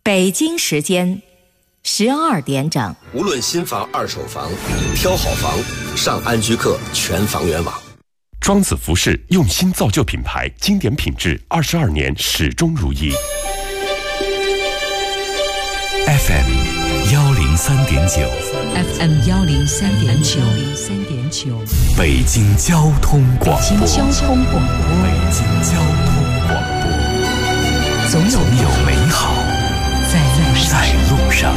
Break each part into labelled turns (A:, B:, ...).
A: 北京时间12点整。
B: 无论新房、二手房，挑好房，上安居客全房源网。
C: 庄子服饰用心造就品牌，经典品质，22年始终如一。
D: FM 103.9
E: FM 103.9
D: 北京交通广播。
E: 北京交通广播。
D: 北京交通广播。总有美好在路上。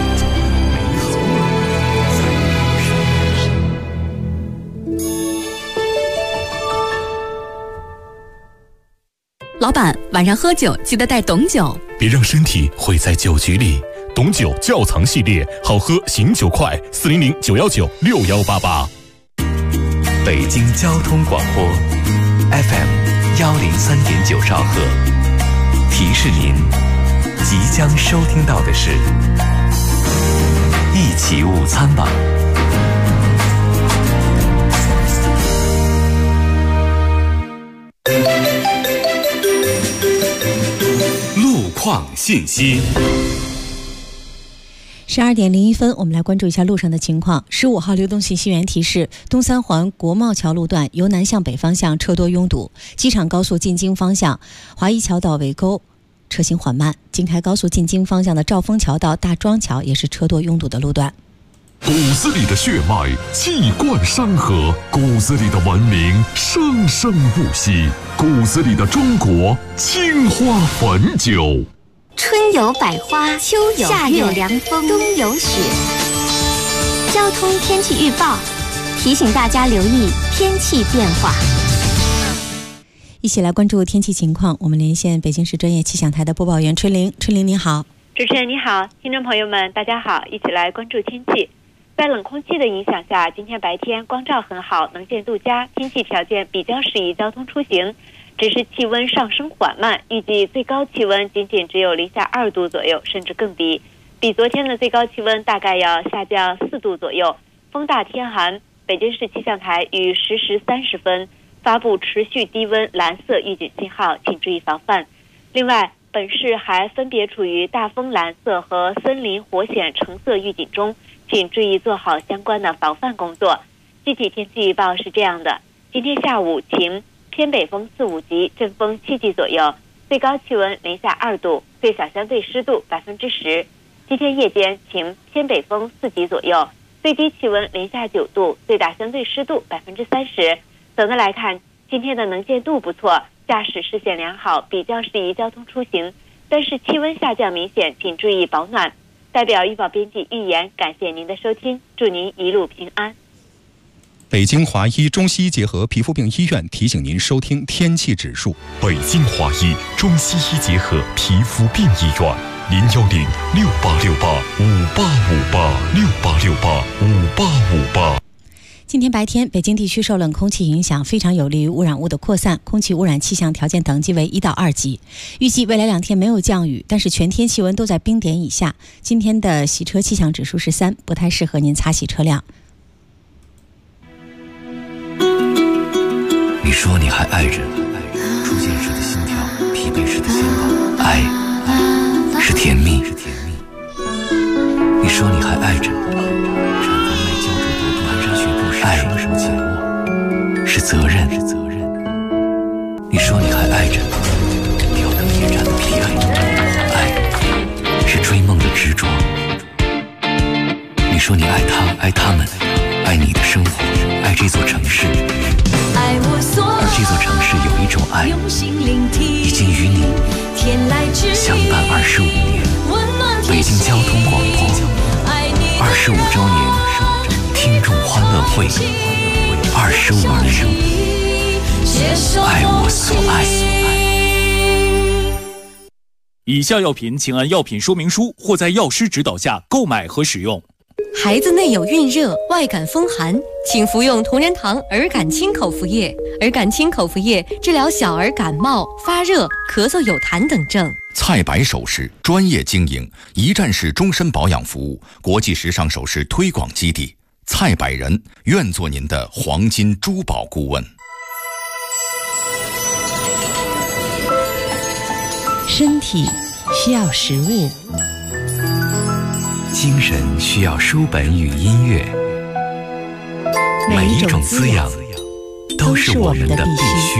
F: 老板，晚上喝酒记得带董酒，
D: 别让身体毁在酒局里。董酒窖藏系列，好喝醒酒快，400-919-6188。北京交通广播 FM 103.9兆赫，提示您即将收听到的是一起午餐吧。路况信息。
G: 12点01分，我们来关注一下路上的情况。15号流动信息源提示，东三环国贸桥路段由南向北方向车多拥堵，机场高速进京方向华谊桥到尾沟车行缓慢，京开高速进京方向的兆丰桥到大庄桥也是车多拥堵的路段。
H: 骨子里的血脉气贯山河，骨子里的文明生生不息，骨子里的中国青花汾酒。
I: 春有百花，秋有夏有凉风，冬有雪。交通天气预报提醒大家留意天气变化。
G: 一起来关注天气情况，我们连线北京市专业气象台的播报员春玲。春玲你好。
J: 主持人你好，听众朋友们大家好，一起来关注天气。在冷空气的影响下，今天白天光照很好，能见度佳，天气条件比较适宜交通出行。只是气温上升缓慢，预计最高气温仅仅只有零下2度左右，甚至更低，比昨天的最高气温大概要下降4度左右。风大天寒，北京市气象台于10时30分发布持续低温蓝色预警信号，请注意防范。另外，本市还分别处于大风蓝色和森林火险橙色预警中，请注意做好相关的防范工作。具体天气预报是这样的：今天下午晴，偏北风4、5级，阵风7级左右，最高气温零下2度，最小相对湿度10%。今天夜间晴，偏北风4级左右，最低气温零下9度，最大相对湿度30%。总的来看，今天的能见度不错，驾驶视线良好，比较适宜交通出行。但是气温下降明显，请注意保暖。代表预报编辑预言，感谢您的收听，祝您一路平安。
K: 北京华医中西医结合皮肤病医院提醒您收听天气指数。
H: 北京华医中西医结合皮肤病医院，010-6868-5858，6868-5858。
G: 今天白天，北京地区受冷空气影响，非常有利于污染物的扩散，空气污染气象条件等级为1到2级。预计未来2天没有降雨，但是全天气温都在冰点以下。今天的洗车气象指数是3，不太适合您擦洗车辆。
D: 你说你还爱着，出现时的心跳，疲惫时的心跳，爱是甜蜜。你说你还爱着，产房内胶质毒肽苷学步时爱什么紧握，是责任。你说你还爱着，吊灯夜战的疲惫，爱是追梦的执着。你说你爱他，爱他们，爱你的生活，爱这座城市。而这座城市有一种爱，已经与你相伴25年。北京交通广播25周年听众欢乐会，25年，爱我所爱。
L: 以下药品请按药品说明书或在药师指导下购买和使用。
F: 孩子内有孕热、外感风寒，请服用同仁堂儿感清口服液。儿感清口服液治疗小儿感冒、发热、咳嗽、有痰等症。
M: 蔡白首饰专业经营，一站式终身保养服务，国际时尚首饰推广基地。蔡百人愿做您的黄金珠宝顾问。
G: 身体需要食物，
D: 精神需要书本与音乐，每一种滋养都是我们的必须。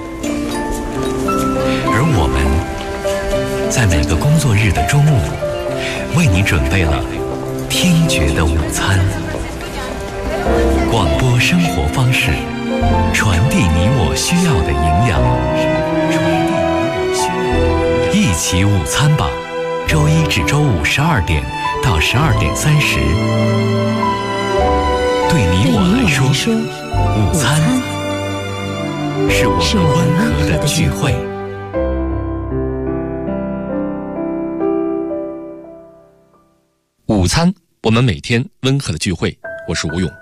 D: 而我们在每个工作日的中午，为你准备了听觉的午餐。广播生活方式，传递你我需要的营养。一起午餐吧，周一至周五12点到12点30。对你我来说，午餐是我们温和的聚会。
C: 午餐，我们每天温和的聚会。我是吴勇。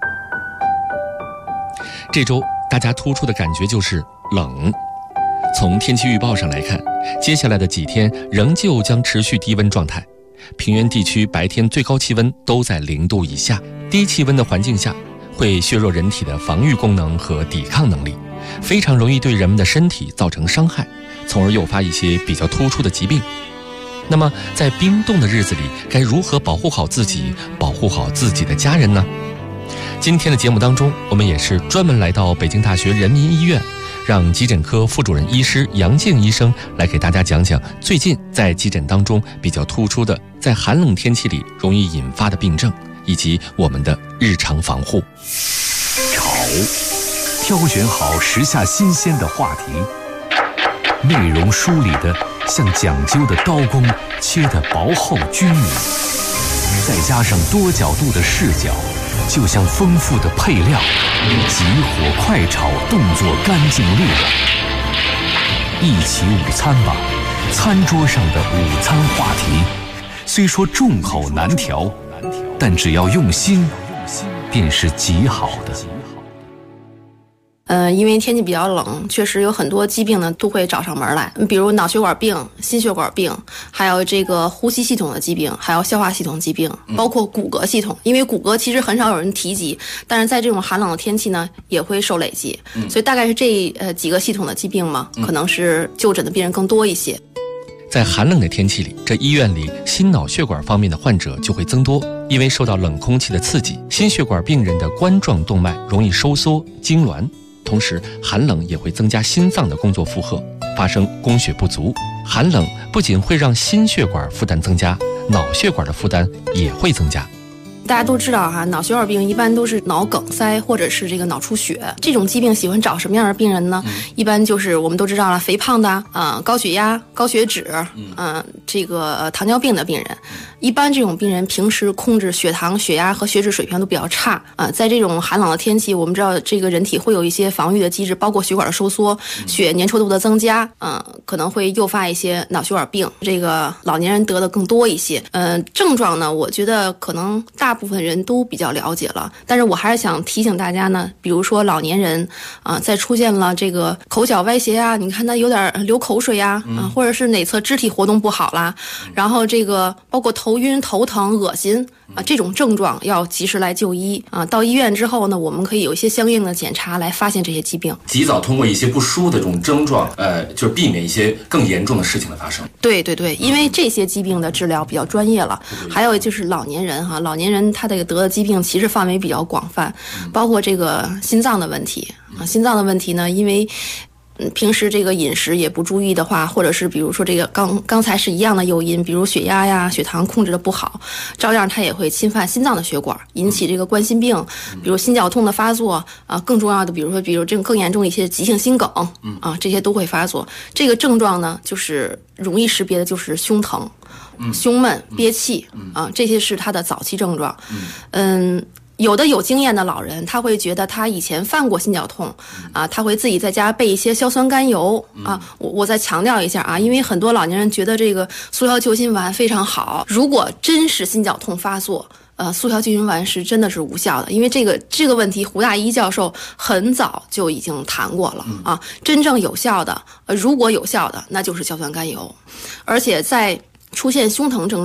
C: 这周大家突出的感觉就是冷。从天气预报上来看，接下来的几天仍旧将持续低温状态。平原地区白天最高气温都在0度以下，低气温的环境下会削弱人体的防御功能和抵抗能力，非常容易对人们的身体造成伤害，从而诱发一些比较突出的疾病。那么在冰冻的日子里，该如何保护好自己，保护好自己的家人呢？今天的节目当中，我们也是专门来到北京大学人民医院，让急诊科副主任医师杨静医生来给大家讲讲最近在急诊当中比较突出的在寒冷天气里容易引发的病症，以及我们的日常防护。
N: 炒，挑选好时下新鲜的话题，内容梳理的像讲究的刀工，切得薄厚均匀，再加上多角度的视角，就像丰富的配料，急火快炒，动作干净利落。一起午餐吧，餐桌上的午餐话题，虽说众口难调，但只要用心，便是极好的。
O: 因为天气比较冷，确实有很多疾病呢都会找上门来，比如脑血管病、心血管病，还有这个呼吸系统的疾病，还有消化系统疾病，包括骨骼系统。因为骨骼其实很少有人提及，但是在这种寒冷的天气呢，也会受累积，所以大概是这几个系统的疾病嘛，可能是就诊的病人更多一些。
C: 在寒冷的天气里，这医院里心脑血管方面的患者就会增多，因为受到冷空气的刺激，心血管病人的冠状动脉容易收缩痉挛。同时，寒冷也会增加心脏的工作负荷，发生供血不足。寒冷不仅会让心血管负担增加，脑血管的负担也会增加。
O: 大家都知道哈，脑血管病一般都是脑梗塞或者是这个脑出血，这种疾病喜欢找什么样的病人呢？一般就是我们都知道了，肥胖的高血压、高血脂，这个糖尿病的病人。一般这种病人平时控制血糖、血压和血脂水平都比较差在这种寒冷的天气，我们知道这个人体会有一些防御的机制，包括血管的收缩、血粘稠度的增加，可能会诱发一些脑血管病。这个老年人得的更多一些。症状呢，我觉得可能大部分人都比较了解了，但是我还是想提醒大家呢，比如说老年人在出现了这个口角歪斜啊，你看他有点流口水啊，或者是哪侧肢体活动不好啦，然后这个包括头晕、头疼、恶心这种症状要及时来就医到医院之后呢，我们可以有一些相应的检查来发现这些疾病，
P: 及早通过一些不舒服的这种症状，就是避免一些更严重的事情的发生。
O: 对对对，因为这些疾病的治疗比较专业了。还有就是老年人老年人他这个得的疾病其实范围比较广泛，包括这个心脏的问题心脏的问题呢，因为平时这个饮食也不注意的话，或者是比如说这个刚才是一样的诱因，比如血压呀、血糖控制的不好，照样它也会侵犯心脏的血管，引起这个冠心病，比如心绞痛的发作更重要的，比如这种更严重的一些急性心梗这些都会发作。这个症状呢，就是容易识别的就是胸疼、胸闷、憋气这些是它的早期症状。有的有经验的老人，他会觉得他以前犯过心绞痛他会自己在家备一些硝酸甘油我再强调一下因为很多老年人觉得这个速效救心丸非常好，如果真是心绞痛发作速效救心丸是真的是无效的，因为这个问题胡大一教授很早就已经谈过了真正有效的如果有效的那就是硝酸甘油，而且在出现胸疼症状，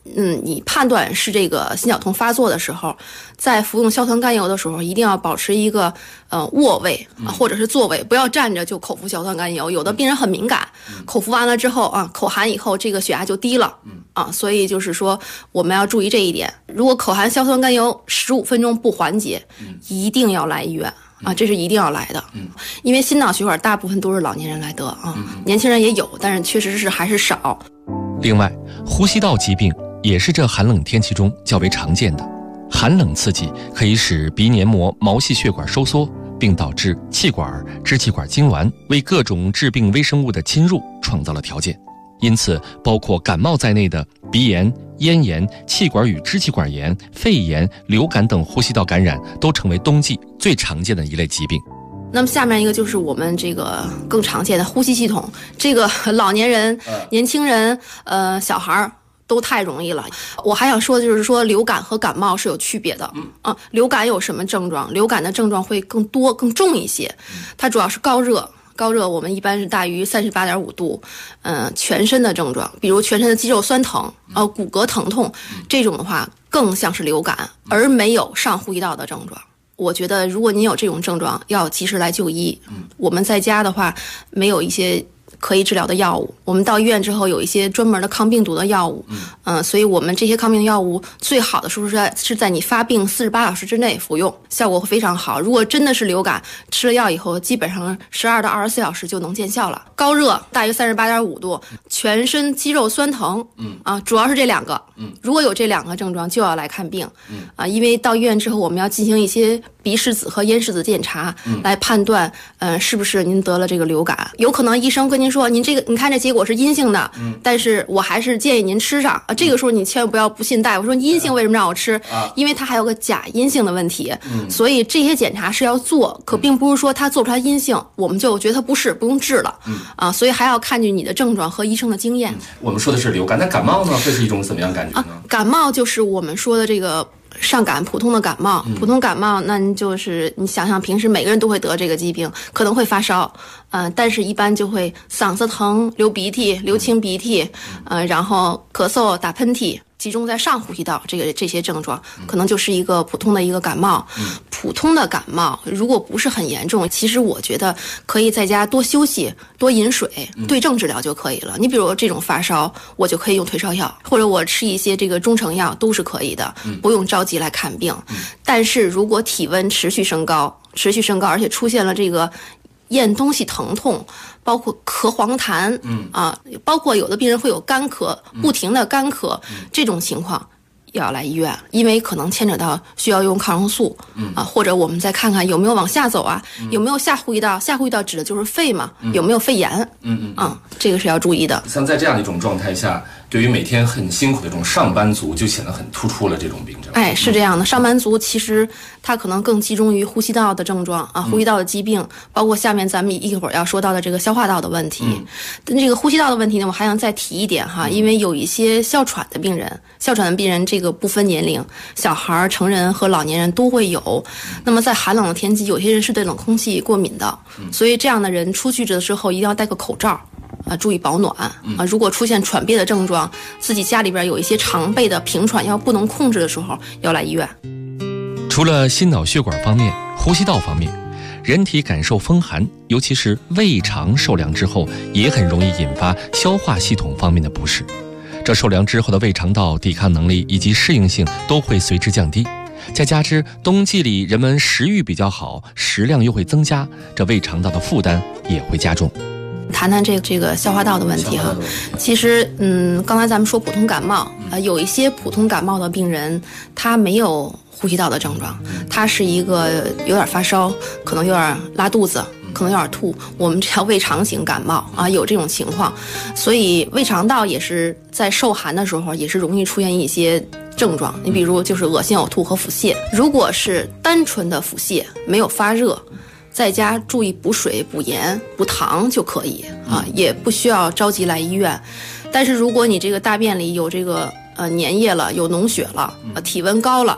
O: 你判断是这个心绞痛发作的时候，在服用硝酸甘油的时候，一定要保持一个卧位或者是坐位，不要站着就口服硝酸甘油。有的病人很敏感，口服完了之后口含以后，这个血压就低了所以就是说我们要注意这一点。如果口含硝酸甘油15分钟不缓解，一定要来医院。这是一定要来的，因为心脑血管大部分都是老年人来得年轻人也有，但是确实是还是少。
C: 另外，呼吸道疾病也是这寒冷天气中较为常见的。寒冷刺激可以使鼻黏膜毛细血管收缩，并导致气管、支气管痉挛，为各种致病微生物的侵入创造了条件。因此，包括感冒在内的鼻炎、咽炎、气管与支气管炎、肺炎、流感等呼吸道感染都成为冬季最常见的一类疾病。
O: 那么下面一个就是我们这个更常见的呼吸系统，这个老年人、年轻人、小孩都太容易了。我还想说的就是说，流感和感冒是有区别的。流感有什么症状？流感的症状会更多、更重一些，它主要是高热。高热我们一般是大于38.5度，全身的症状，比如全身的肌肉酸疼，骨骼疼痛，这种的话更像是流感，而没有上呼吸道的症状。我觉得如果您有这种症状，要及时来就医。我们在家的话，没有一些可以治疗的药物，我们到医院之后有一些专门的抗病毒的药物，所以我们这些抗病毒药物最好的时候是在你发病48小时之内服用，效果会非常好。如果真的是流感，吃了药以后，基本上12到24小时就能见效了。高热大于38.5度，全身肌肉酸疼，主要是这两个。如果有这两个症状，就要来看病，因为到医院之后，我们要进行一些鼻拭子和咽拭子检查，来判断，是不是您得了这个流感。有可能医生跟您说，您看这结果是阴性的，但是我还是建议您吃上。这个时候你千万不要不信大夫，说阴性为什么让我吃？因为它还有个假阴性的问题，所以这些检查是要做，可并不是说它做出来阴性，我们就觉得它不是，不用治了，所以还要看据你的症状和医生的经验。
P: 我们说的是流感，那感冒呢，会是一种怎么样感觉呢？
O: 感冒就是我们说的这个上感，普通的感冒，普通感冒，那就是你想想，平时每个人都会得这个疾病，可能会发烧，但是一般就会嗓子疼、流鼻涕、流清鼻涕，然后咳嗽、打喷嚏，集中在上呼吸道这些症状，可能就是一个普通的一个感冒。普通的感冒如果不是很严重，其实我觉得可以在家多休息、多饮水，对症治疗就可以了。你比如这种发烧，我就可以用退烧药，或者我吃一些这个中成药都是可以的，不用着急来看病。但是如果体温持续升高，而且出现了这个咽东西疼痛，包括咳黄痰，包括有的病人会有干咳，不停的干咳，这种情况要来医院，因为可能牵扯到需要用抗生素，或者我们再看看有没有往下走啊，有没有下呼吸道，下呼吸道指的就是肺嘛，有没有肺炎，这个是要注意的。
P: 像在这样一种状态下，对于每天很辛苦的这种上班族就显得很突出了这种病症。
O: 是这样的，上班族其实他可能更集中于呼吸道的症状呼吸道的疾病，包括下面咱们一会儿要说到的这个消化道的问题。但这个呼吸道的问题呢，我还想再提一点因为有一些哮喘的病人这个不分年龄，小孩、成人和老年人都会有。那么在寒冷的天气，有些人是对冷空气过敏的，所以这样的人出去的时候一定要戴个口罩。注意保暖如果出现喘憋的症状，自己家里边有一些常备的平喘药不能控制的时候，要来医院。
C: 除了心脑血管方面，呼吸道方面，人体感受风寒，尤其是胃肠受凉之后，也很容易引发消化系统方面的不适。这受凉之后的胃肠道抵抗能力以及适应性都会随之降低，再加之冬季里人们食欲比较好，食量又会增加，这胃肠道的负担也会加重。
O: 谈谈这个消化道的问题其实刚才咱们说普通感冒有一些普通感冒的病人他没有呼吸道的症状，他是一个有点发烧，可能有点拉肚子，可能有点吐，我们这叫胃肠型感冒有这种情况。所以胃肠道也是在受寒的时候也是容易出现一些症状，你比如就是恶心、呕吐和腹泻。如果是单纯的腹泻，没有发热，在家注意补水、补盐、补糖就可以也不需要着急来医院。但是如果你这个大便里有这个粘液了，有脓血了，体温高了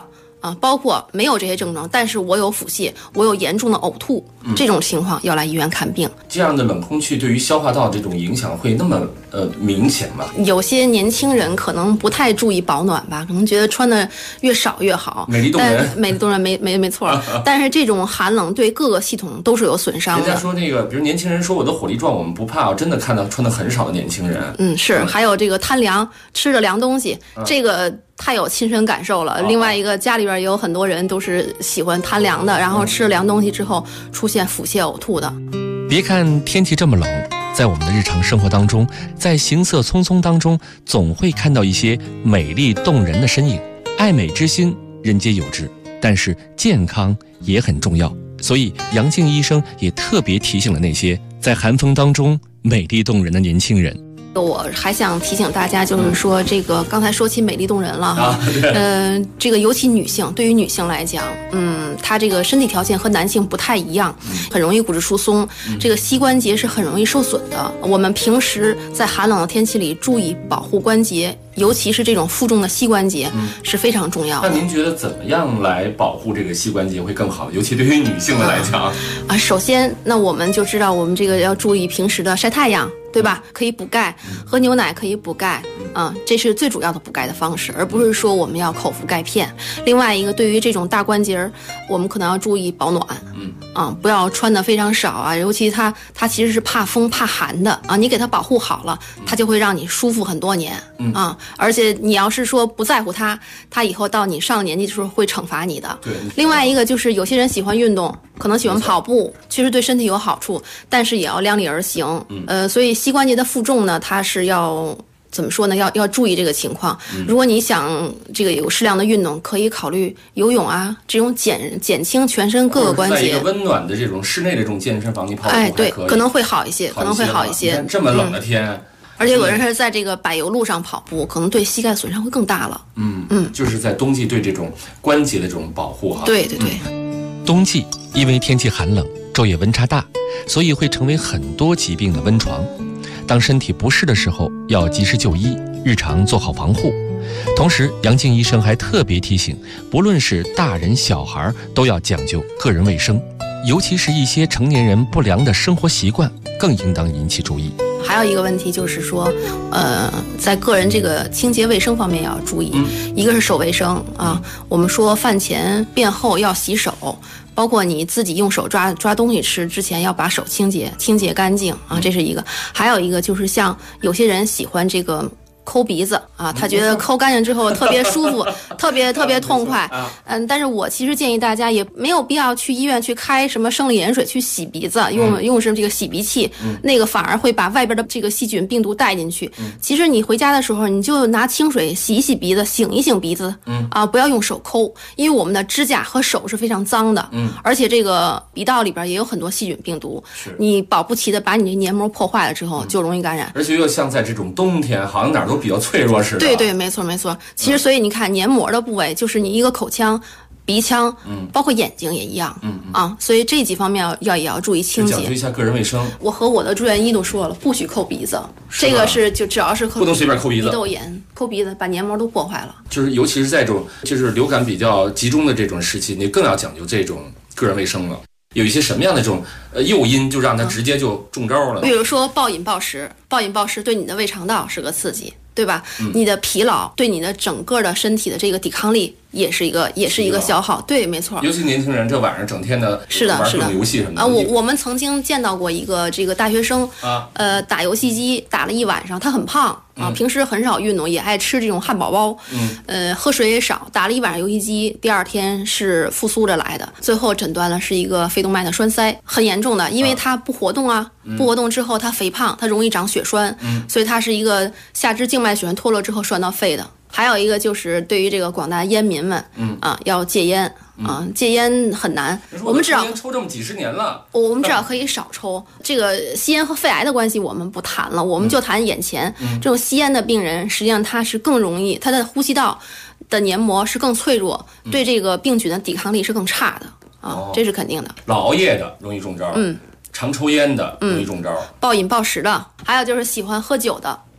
O: 啊，包括没有这些症状，但是我有腹泻，我有严重的呕吐，这种情况要来医院看病。
P: 这样的冷空气对于消化道这种影响会那么明显吗？
O: 有些年轻人可能不太注意保暖吧，可能觉得穿的越少越好。
P: 美丽动人，
O: 美丽动人没错。但是这种寒冷对各个系统都是有损伤的。
P: 人家说那个，比如年轻人说我的火力壮，我们不怕，我真的看到穿的很少的年轻人。
O: 是，还有这个贪凉，吃着凉东西，这个太有亲身感受了。另外一个，家里边也有很多人都是喜欢贪凉的，然后吃了凉东西之后出现腹泻呕吐的。
C: 别看天气这么冷，在我们的日常生活当中，在行色匆匆当中，总会看到一些美丽动人的身影。爱美之心，人皆有之，但是健康也很重要。所以杨静医生也特别提醒了那些在寒风当中美丽动人的年轻人。
O: 我还想提醒大家，就是说这个刚才说起美丽动人了哈，这个尤其女性，对于女性来讲，她这个身体条件和男性不太一样，很容易骨质疏松，这个膝关节是很容易受损的。我们平时在寒冷的天气里注意保护关节，尤其是这种负重的膝关节是非常重要的。
P: 那您觉得怎么样来保护这个膝关节会更好？尤其对于女性的来讲
O: 首先，那我们就知道我们这个要注意平时的晒太阳，对吧？可以补钙，喝牛奶可以补钙，这是最主要的补钙的方式，而不是说我们要口服钙片。另外一个，对于这种大关节，我们可能要注意保暖，不要穿的非常少啊，尤其它其实是怕风怕寒的啊，你给它保护好了，它就会让你舒服很多年而且你要是说不在乎它以后到你上了年纪的时候会惩罚你的。
P: 对。
O: 另外一个就是有些人喜欢运动，可能喜欢跑步，确实对身体有好处，但是也要量力而行。所以膝关节的负重呢，它是要怎么说呢？要注意这个情况。如果你想这个有适量的运动，可以考虑游泳啊，这种减轻全身各个关节。
P: 在一个温暖的这种室内的这种健身房，你跑步
O: 对，可能会好一些，可能会好一些。
P: 这么冷的天。
O: 而且有人是在这个柏油路上跑步，可能对膝盖损伤会更大了。
P: 就是在冬季对这种关节的这种保护哈。
O: 对。
C: 冬季因为天气寒冷，昼夜温差大，所以会成为很多疾病的温床。当身体不适的时候，要及时就医，日常做好防护。同时，杨静医生还特别提醒，不论是大人小孩，都要讲究个人卫生，尤其是一些成年人不良的生活习惯，更应当引起注意。
O: 还有一个问题就是说，在个人这个清洁卫生方面要注意。一个是手卫生啊，我们说饭前便后要洗手，包括你自己用手抓东西吃之前要把手清洁干净啊，这是一个。还有一个就是像有些人喜欢这个抠鼻子啊，他觉得抠干净之后特别舒服，特别痛快。但是我其实建议大家也没有必要去医院去开什么生理盐水去洗鼻子，用是这个洗鼻器，那个反而会把外边的这个细菌病毒带进去。其实你回家的时候，你就拿清水洗一洗鼻子，醒一醒鼻子，不要用手抠，因为我们的指甲和手是非常脏的，而且这个鼻道里边也有很多细菌病毒，你保不齐的把你的黏膜破坏了之后，就容易感染。
P: 而且又像在这种冬天，好像哪儿都比较脆弱似的。
O: 对，没错。其实所以你看，黏膜的部位就是你一个口腔、鼻腔，包括眼睛也一样，所以这几方面也要注意清洁，
P: 讲究一下个人卫生。
O: 我和我的住院医都说了，不许抠鼻子，这个是就只要是
P: 不能随便抠鼻子，
O: 鼻窦炎抠鼻子把黏膜都破坏了。
P: 就是尤其是在这种就是流感比较集中的这种时期，你更要讲究这种个人卫生了。有一些什么样的这种诱因，就让它直接就中招了？
O: 比如说暴饮暴食对你的胃肠道是个刺激，对吧？你的疲劳对你的整个的身体的这个抵抗力也是一个消耗。对，没错。
P: 尤其年轻人这晚上整天的玩各种游戏什么的。
O: 我们曾经见到过一个这个大学生打游戏机打了一晚上，他很胖平时很少运动，也爱吃这种汉堡包，喝水也少，打了一晚上游戏机，第二天是复苏着来的，最后诊断了是一个肺动脉的栓塞，很严重的，因为他不活动不活动之后他肥胖，他容易长血栓，所以他是一个下肢静脉血栓脱落之后栓到肺的。还有一个就是对于这个广大烟民们，要戒烟戒烟很难。我们至少
P: 抽这么几十年了，
O: 我们至少可以少抽。这个吸烟和肺癌的关系我们不谈了，我们就谈眼前这种吸烟的病人，实际上他是更容易，他的呼吸道的黏膜是更脆弱，对这个病菌的抵抗力是更差的这是肯定的。
P: 老熬夜的容易中招，常抽烟的容易中招，
O: 暴饮暴食的，还有就是喜欢喝酒的。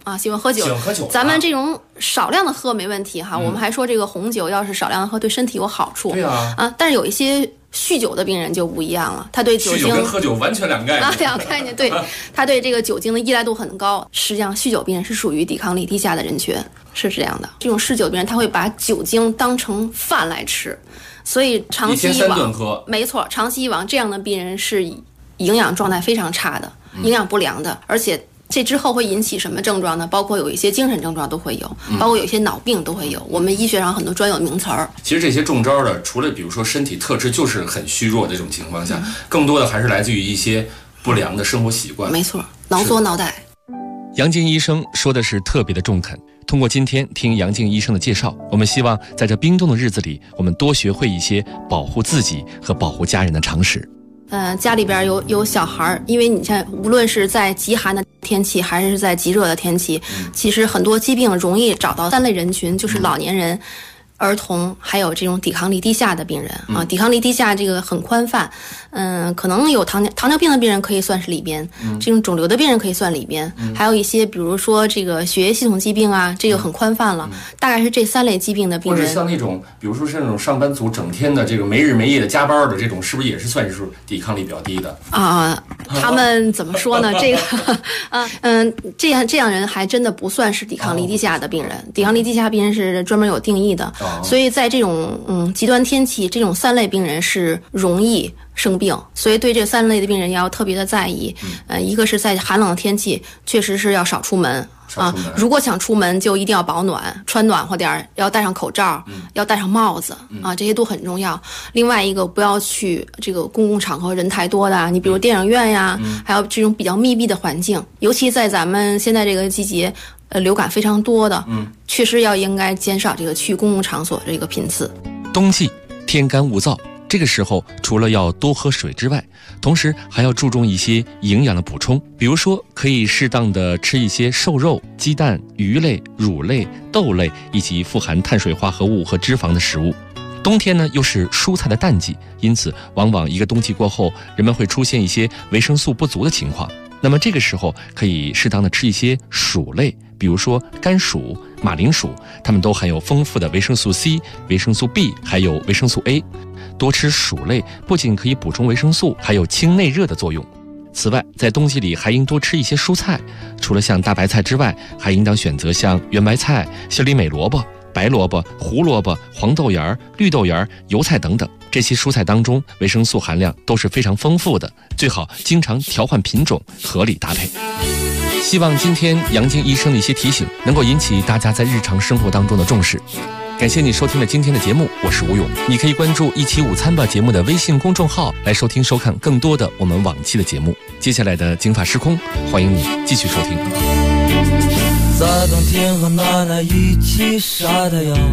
O: 啊，喜欢喝酒。咱们这种少量的喝没问题哈。我们还说这个红酒要是少量的喝对身体有好处。
P: 对啊。
O: 但是有一些酗酒的病人就不一样了，他对酒精
P: 酗酒跟喝酒完全两个概念。
O: 两个概念，对，他对这个酒精的依赖度很高。实际上，酗酒病人是属于抵抗力低下的人群，是这样的。这种嗜酒病人他会把酒精当成饭来吃，所以长期以往，
P: 一天3顿喝，
O: 没错，长期以往这样的病人是营养状态非常差的，营养不良的，而且这之后会引起什么症状呢？包括有一些精神症状都会有，包括有一些脑病都会有。我们医学上很多专有名词儿。
P: 其实这些中招的，除了比如说身体特质就是很虚弱的这种情况下，更多的还是来自于一些不良的生活习惯。
O: 没错，脑作脑袋。
C: 杨静医生说的是特别的中肯。通过今天听杨静医生的介绍，我们希望在这冰冻的日子里，我们多学会一些保护自己和保护家人的常识。
O: 家里边有小孩，因为你看，无论是在极寒的天气，还是在极热的天气，其实很多疾病容易找到3类人群，就是老年人、儿童，还有这种抵抗力低下的病人啊。抵抗力低下这个很宽泛，可能有糖尿病的病人可以算是里边，这种肿瘤的病人可以算里边，还有一些比如说这个血液系统疾病啊，这个很宽泛了。大概是这3类疾病的病人，
P: 或者像那种，比如说是那种上班族整天的这个没日没夜的加班的这种，是不是也是算是抵抗力比较低的
O: 啊？他们怎么说呢？这个这样人还真的不算是抵抗力低下的病人。抵抗力低下病人是专门有定义的。所以在这种极端天气，这种3类病人是容易生病，所以对这3类的病人要特别的在意。一个是在寒冷的天气，确实是要少出门啊。如果想出门，就一定要保暖，穿暖和点，要戴上口罩，要戴上帽子啊，这些都很重要。另外一个，不要去这个公共场合人太多的，你比如电影院呀，还有这种比较密闭的环境，尤其在咱们现在这个季节。流感非常多的，确实应该减少这个去公共场所这个频次。
C: 冬季天干物燥，这个时候除了要多喝水之外，同时还要注重一些营养的补充，比如说可以适当的吃一些瘦肉、鸡蛋、鱼类、乳类、豆类以及富含碳水化合物和脂肪的食物。冬天呢又是蔬菜的淡季，因此往往一个冬季过后，人们会出现一些维生素不足的情况。那么这个时候可以适当的吃一些薯类，比如说甘薯、马铃薯，它们都含有丰富的维生素 C、维生素 B， 还有维生素 A。多吃薯类不仅可以补充维生素，还有清内热的作用。此外，在冬季里还应多吃一些蔬菜，除了像大白菜之外，还应当选择像圆白菜、心里美萝卜、白萝卜、胡萝卜、黄豆芽、绿豆芽、油菜等等。这些蔬菜当中维生素含量都是非常丰富的，最好经常调换品种，合理搭配。希望今天杨静医生的一些提醒能够引起大家在日常生活当中的重视。感谢你收听了今天的节目，我是吴勇。你可以关注一起午餐吧节目的微信公众号来收听收看更多的我们往期的节目。接下来的金发时空，欢迎你继续收听。
Q: 在冬天和奶奶一起晒太阳，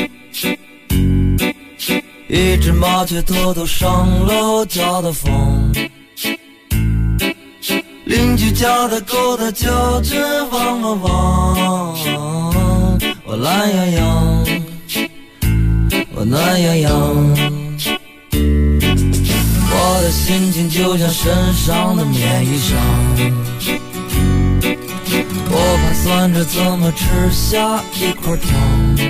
Q: 一只麻雀偷偷上楼叫的风，邻居家的狗它叫着汪汪汪，我懒洋洋，我暖洋洋，我的心情就像身上的棉衣裳，我盘算着怎么吃下一块糖。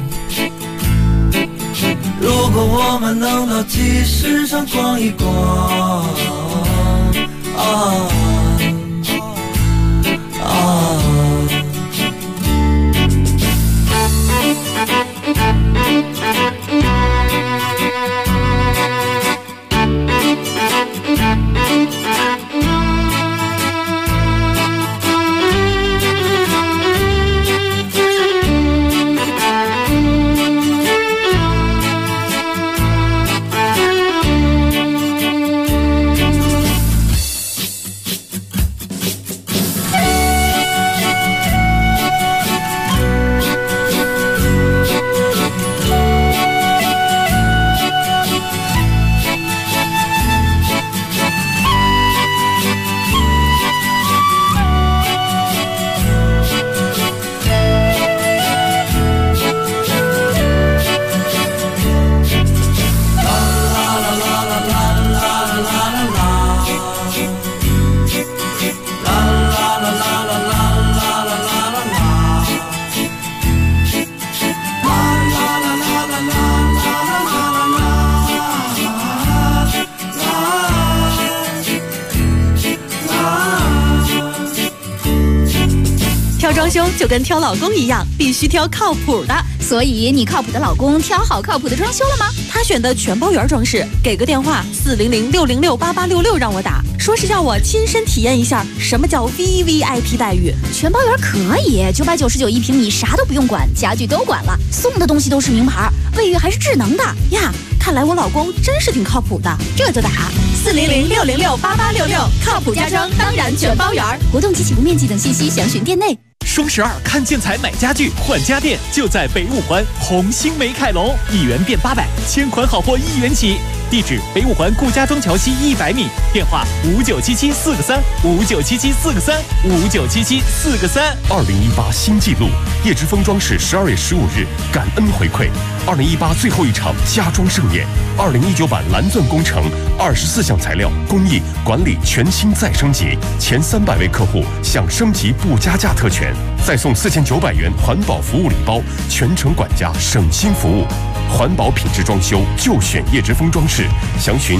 Q: 如果我们能到集市上逛一逛，
R: 挑装修就跟挑老公一样，必须挑靠谱的。
S: 所以你靠谱的老公挑好靠谱的装修了吗？
R: 他选的全包圆装饰，给个电话400-606-8866让我打，说是要我亲身体验一下什么叫 VVIP 待遇。
S: 全包圆可以，999一平米，啥都不用管，家具都管了，送的东西都是名牌，卫浴还是智能的
R: 呀。看来我老公真是挺靠谱的，
S: 这就打
R: 400-606-8866，靠谱家装当然全包圆。
S: 活动及起步面积等信息详询店内。
L: 双12看建材买家具换家电，就在北五环红星美凯龙，1元变800，千款好货1元起。地址：北五环顾家庄桥西100米，电话5977-4个3，5977-4个3，5977-4个3。
H: 2018新纪录，叶之峰装饰12月15日感恩回馈，2018最后一场家装盛宴，2019版蓝钻工程24项材料工艺管理全新再升级，前300位客户享升级不加价特权，再送4900元环保服务礼包，全程管家省心服务。环保品质装修就选叶之峰装饰，详询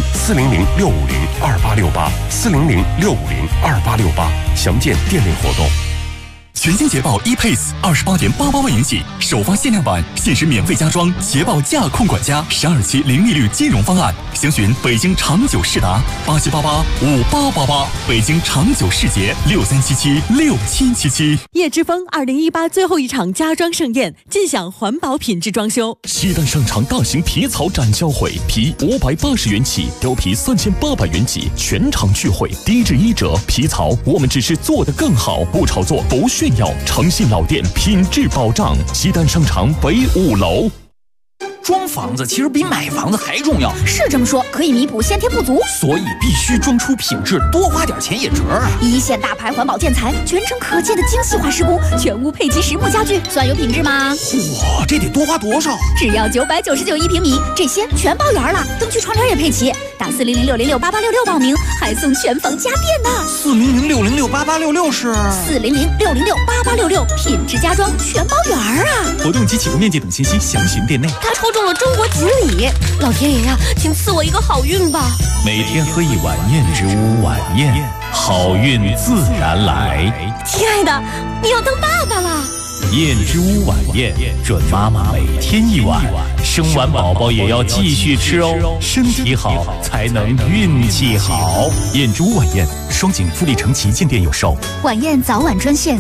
H: 400-650-2868，400-650-2868，详见店内活动。
T: 全新捷豹 ePace28.88万元起，首发限量版，限时免费加装捷豹驾控管家，12期零利率金融方案，详询北京长久世达87885888，北京长久世捷63776777。
R: 叶之峰2018最后一场家装盛宴，尽享环保品质装修。
T: 西单商场大型皮草展销会，皮580元起，貂皮3800元起，全场聚会，低至1折。皮草我们只是做得更好，不炒作，不炫耀，诚信老店，品质保障。西单商场北5楼。
U: 装房子其实比买房子还重要，
S: 是这么说，可以弥补先天不足，
U: 所以必须装出品质，多花点钱也值啊！
S: 一线大牌环保建材，全程可见的精细化施工，全屋配齐实木家具，算有品质吗？
U: 哇，这得多花多少？
S: 只要999一平米，这些全包圆了，灯具窗帘也配齐。打400-606-8866报名，还送全房家电呢。
U: 400-606-8866是
S: 400-606-8866，品质家装全包圆啊！
L: 活动及起步面积等信息详询店内。
F: 他抽中了中国锦鲤，老天爷呀，请赐我一个好运吧！
N: 每天喝一碗燕之屋晚宴，好运自然来。
F: 亲爱的，你要当爸爸了。
N: 燕之屋晚宴，准妈妈每天一碗，生完宝宝也要继续吃哦，身体好才能运气好。燕之屋晚宴，双井富力城旗舰店有售。
S: 晚宴早晚专线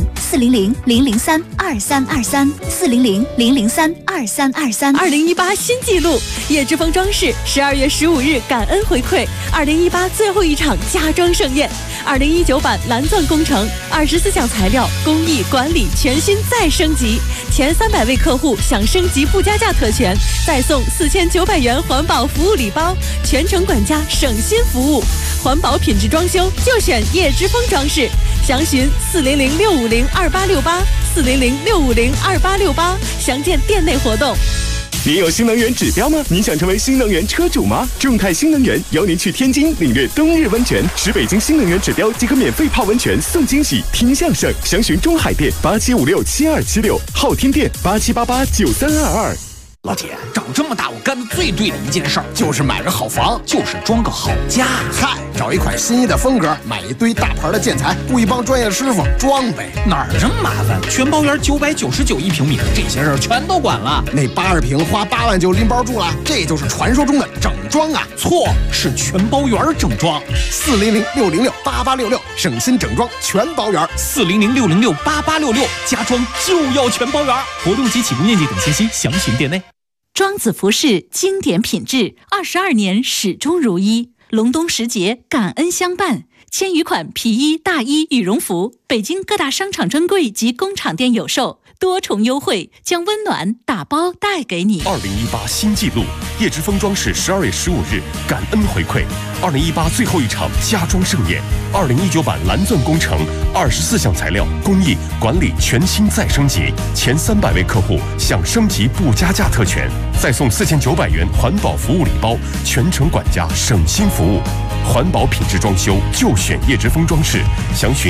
S: 400-003-2323，400-003-2323。
R: 2018新纪录，叶之峰装饰12月15日感恩回馈，2018最后一场家装盛宴，2019版蓝钻工程24项材料工艺管理全新再升级，前300位客户享升级不加价特权，再送4900元环保服务礼包，全程管家省心服务。环保品质装修就选叶之峰装饰，详询400-650-2868，400-650-2868，详见店内活动。
V: 您有新能源指标吗？您想成为新能源车主吗？众泰新能源邀您去天津领略冬日温泉，持北京新能源指标即可免费泡温泉送惊喜，听相声。详询中海店87567276，昊天店87889322。
U: 老铁，长这么大我干的最对的一件事儿，就是买个好房，就是装个好家。
W: 嗨，找一款心仪的风格，买一堆大牌的建材，雇一帮专业师傅装呗。
U: 哪儿这么麻烦？全包圆999一平米，这些事儿全都管了。
W: 那80平花8万就拎包住了，这就是传说中的整装啊！
U: 错，是全包圆整装。
W: 400-606-8866，省心整装全包圆。
U: 400-606-8866，家装就要全包圆。
L: 活动及起步面积等信息详询店内。
A: 庄子服饰经典品质，22年始终如一。隆冬时节，感恩相伴，千余款皮衣、大衣、羽绒服，北京各大商场专柜及工厂店有售，多重优惠，将温暖打包带给你。
H: 2018新纪录，叶之峰装饰12月15日感恩回馈，2018最后一场家装盛宴，2019版蓝钻工程24项材料工艺管理全新再升级，前300位客户享升级不加价特权，再送4900元环保服务礼包，全程管家省心服务。环保品质装修就选叶之峰装饰，详询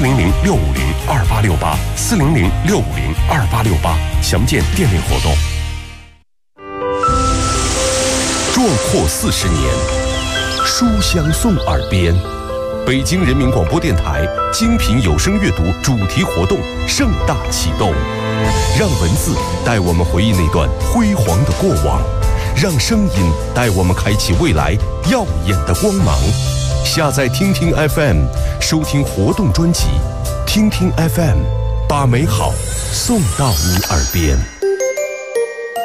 H: 400-650-2868，400-650-2868，详见店内活动。
B: 壮阔40年，书香送耳边，
H: 北京人民广播电台精品有声阅读主题活动盛大启动，让文字带我们回忆那段辉煌的过往，让声音带我们开启未来耀眼的光芒。下载听听 FM， 收听活动专辑，听听 FM， 把美好送到你耳边。